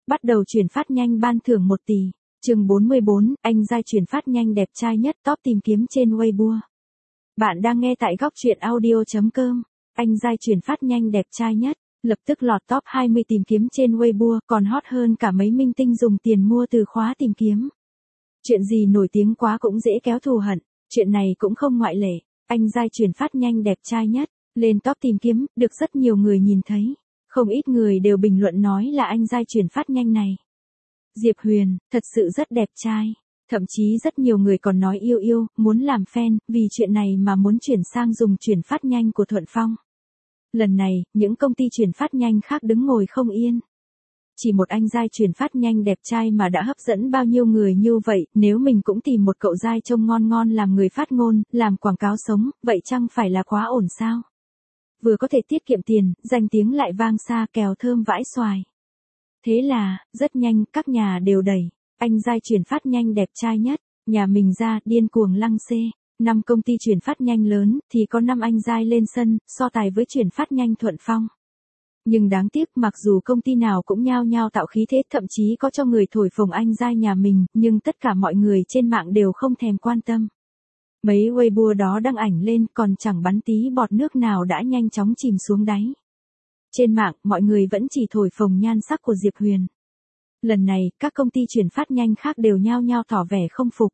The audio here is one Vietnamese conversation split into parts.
Bắt đầu chuyển phát nhanh ban thưởng 1 tỷ. Chương 44, anh giai chuyển phát nhanh đẹp trai nhất top tìm kiếm trên Weibo. Bạn đang nghe tại góc truyện audio.com. Anh giai chuyển phát nhanh đẹp trai nhất, lập tức lọt top 20 tìm kiếm trên Weibo, còn hot hơn cả mấy minh tinh dùng tiền mua từ khóa tìm kiếm. Chuyện gì nổi tiếng quá cũng dễ kéo thù hận, chuyện này cũng không ngoại lệ. Anh giai chuyển phát nhanh đẹp trai nhất, lên top tìm kiếm, được rất nhiều người nhìn thấy. Không ít người đều bình luận nói là anh giai chuyển phát nhanh này. Diệp Huyền, thật sự rất đẹp trai. Thậm chí rất nhiều người còn nói yêu, muốn làm fan, vì chuyện này mà muốn chuyển sang dùng chuyển phát nhanh của Thuận Phong. Lần này, những công ty chuyển phát nhanh khác đứng ngồi không yên. Chỉ một anh giai chuyển phát nhanh đẹp trai mà đã hấp dẫn bao nhiêu người như vậy, nếu mình cũng tìm một cậu giai trông ngon ngon làm người phát ngôn, làm quảng cáo sống, vậy chăng phải là quá ổn sao? Vừa có thể tiết kiệm tiền, danh tiếng lại vang xa, kèo thơm vãi xoài. Thế là, rất nhanh, các nhà đều đẩy. Anh giai chuyển phát nhanh đẹp trai nhất, nhà mình ra, điên cuồng lăng xê. 5 công ty chuyển phát nhanh lớn, thì có 5 anh giai lên sân, so tài với chuyển phát nhanh Thuận Phong. Nhưng đáng tiếc, mặc dù công ty nào cũng nhao nhao tạo khí thế, thậm chí có cho người thổi phồng anh giai nhà mình, nhưng tất cả mọi người trên mạng đều không thèm quan tâm. Mấy Weibo đó đăng ảnh lên, còn chẳng bắn tí bọt nước nào đã nhanh chóng chìm xuống đáy. Trên mạng, mọi người vẫn chỉ thổi phồng nhan sắc của Diệp Huyền. Lần này, các công ty chuyển phát nhanh khác đều nhao nhao tỏ vẻ không phục.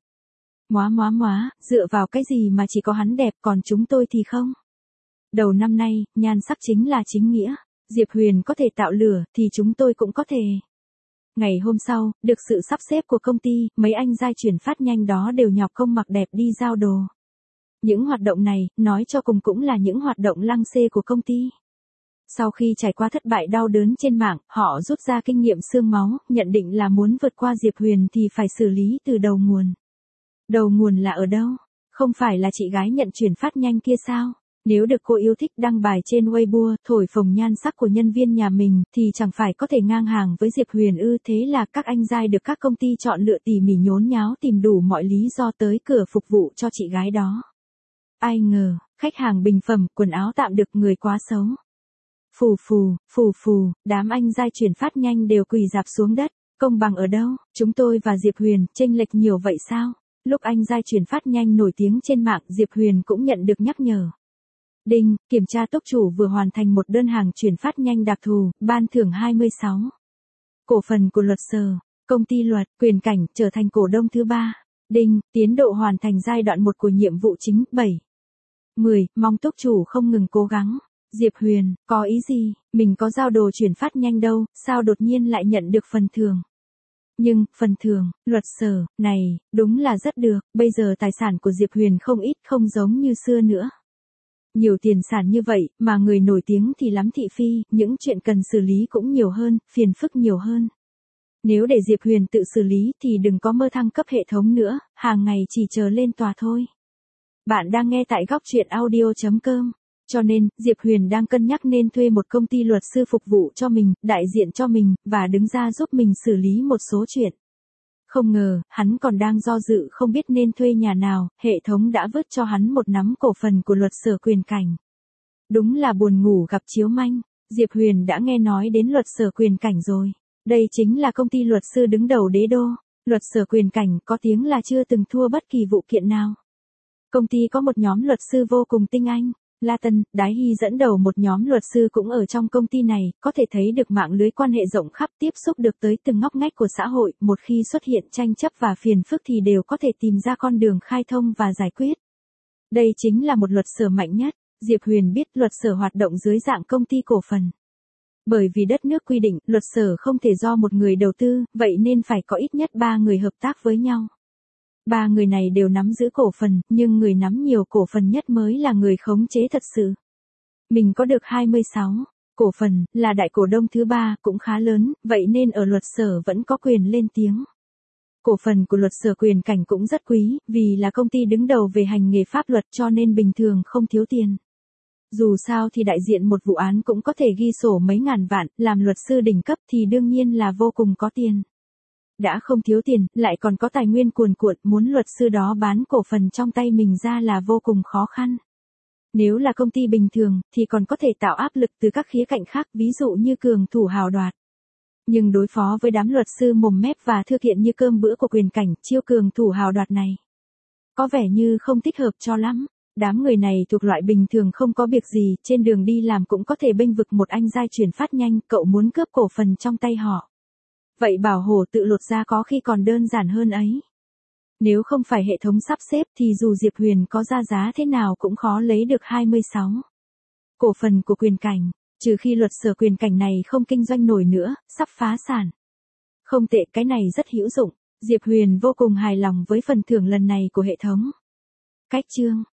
Móa, dựa vào cái gì mà chỉ có hắn đẹp còn chúng tôi thì không? Đầu năm nay, nhan sắc chính là chính nghĩa. Diệp Huyền có thể tạo lửa, thì chúng tôi cũng có thể. Ngày hôm sau, được sự sắp xếp của công ty, mấy anh giai chuyển phát nhanh đó đều nhọc công mặc đẹp đi giao đồ. Những hoạt động này, nói cho cùng cũng là những hoạt động lăng xê của công ty. Sau khi trải qua thất bại đau đớn trên mạng, họ rút ra kinh nghiệm xương máu, nhận định là muốn vượt qua Diệp Huyền thì phải xử lý từ đầu nguồn. Đầu nguồn là ở đâu? Không phải là chị gái nhận chuyển phát nhanh kia sao? Nếu được cô yêu thích đăng bài trên Weibo, thổi phồng nhan sắc của nhân viên nhà mình, thì chẳng phải có thể ngang hàng với Diệp Huyền ư? Thế là các anh giai được các công ty chọn lựa tỉ mỉ nhốn nháo tìm đủ mọi lý do tới cửa phục vụ cho chị gái đó. Ai ngờ, khách hàng bình phẩm, quần áo tạm được, người quá xấu. Phù, đám anh giai chuyển phát nhanh đều quỳ rạp xuống đất. Công bằng ở đâu? Chúng tôi và Diệp Huyền, chênh lệch nhiều vậy sao? Lúc anh giai chuyển phát nhanh nổi tiếng trên mạng, Diệp Huyền cũng nhận được nhắc nhở. Đinh, kiểm tra túc chủ vừa hoàn thành một đơn hàng chuyển phát nhanh đặc thù, ban thưởng 26. Cổ phần của luật sở, công ty luật, quyền cảnh, trở thành cổ đông thứ 3. Đinh, tiến độ hoàn thành giai đoạn 1 của nhiệm vụ chính, 7. 10, mong túc chủ không ngừng cố gắng. Diệp Huyền, có ý gì, mình có giao đồ chuyển phát nhanh đâu, sao đột nhiên lại nhận được phần thưởng? Nhưng, phần thưởng, luật sở, này, đúng là rất được, bây giờ tài sản của Diệp Huyền không ít, không giống như xưa nữa. Nhiều tiền sản như vậy, mà người nổi tiếng thì lắm thị phi, những chuyện cần xử lý cũng nhiều hơn, phiền phức nhiều hơn. Nếu để Diệp Huyền tự xử lý thì đừng có mơ thăng cấp hệ thống nữa, hàng ngày chỉ chờ lên tòa thôi. Bạn đang nghe tại góc truyện audio.com. Cho nên, Diệp Huyền đang cân nhắc nên thuê một công ty luật sư phục vụ cho mình, đại diện cho mình, và đứng ra giúp mình xử lý một số chuyện. Không ngờ, hắn còn đang do dự không biết nên thuê nhà nào, hệ thống đã vứt cho hắn một nắm cổ phần của luật sở quyền cảnh. Đúng là buồn ngủ gặp chiếu manh, Diệp Huyền đã nghe nói đến luật sở quyền cảnh rồi. Đây chính là công ty luật sư đứng đầu đế đô. Luật sở quyền cảnh có tiếng là chưa từng thua bất kỳ vụ kiện nào. Công ty có một nhóm luật sư vô cùng tinh anh. La Tân, Đái Hy dẫn đầu một nhóm luật sư cũng ở trong công ty này, có thể thấy được mạng lưới quan hệ rộng khắp, tiếp xúc được tới từng ngóc ngách của xã hội, một khi xuất hiện tranh chấp và phiền phức thì đều có thể tìm ra con đường khai thông và giải quyết. Đây chính là một luật sở mạnh nhất. Diệp Huyền biết luật sở hoạt động dưới dạng công ty cổ phần. Bởi vì đất nước quy định, luật sở không thể do một người đầu tư, vậy nên phải có ít nhất 3 người hợp tác với nhau. 3 người này đều nắm giữ cổ phần, nhưng người nắm nhiều cổ phần nhất mới là người khống chế thật sự. Mình có được 26 cổ phần, là đại cổ đông thứ 3, cũng khá lớn, vậy nên ở luật sở vẫn có quyền lên tiếng. Cổ phần của luật sở quyền cảnh cũng rất quý, vì là công ty đứng đầu về hành nghề pháp luật cho nên bình thường không thiếu tiền. Dù sao thì đại diện một vụ án cũng có thể ghi sổ mấy ngàn vạn, làm luật sư đỉnh cấp thì đương nhiên là vô cùng có tiền. Đã không thiếu tiền, lại còn có tài nguyên cuồn cuộn, muốn luật sư đó bán cổ phần trong tay mình ra là vô cùng khó khăn. Nếu là công ty bình thường, thì còn có thể tạo áp lực từ các khía cạnh khác, ví dụ như cường thủ hào đoạt. Nhưng đối phó với đám luật sư mồm mép và thư kiện như cơm bữa của quyền cảnh, chiêu cường thủ hào đoạt này, có vẻ như không thích hợp cho lắm. Đám người này thuộc loại bình thường không có việc gì, trên đường đi làm cũng có thể bênh vực một anh giai chuyển phát nhanh, cậu muốn cướp cổ phần trong tay họ. Vậy bảo hổ tự lột ra có khi còn đơn giản hơn ấy. Nếu không phải hệ thống sắp xếp thì dù Diệp Huyền có ra giá thế nào cũng khó lấy được 26 cổ phần của quyền cảnh, trừ khi luật sở quyền cảnh này không kinh doanh nổi nữa, sắp phá sản. Không tệ, cái này rất hữu dụng. Diệp Huyền vô cùng hài lòng với phần thưởng lần này của hệ thống. Cách chương